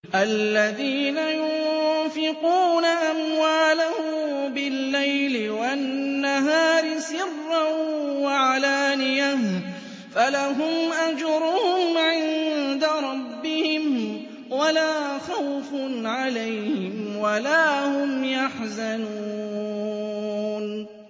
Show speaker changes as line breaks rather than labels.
الَّذِينَ يُنفِقُونَ أَمْوَالَهُم بِاللَّيْلِ وَالنَّهَارِ سِرًّا وَعَلَانِيَةً فَلَهُمْ أَجْرُهُمْ عِندَ رَبِّهِمْ وَلَا خَوْفٌ عَلَيْهِمْ وَلَا هُمْ يَحْزَنُونَ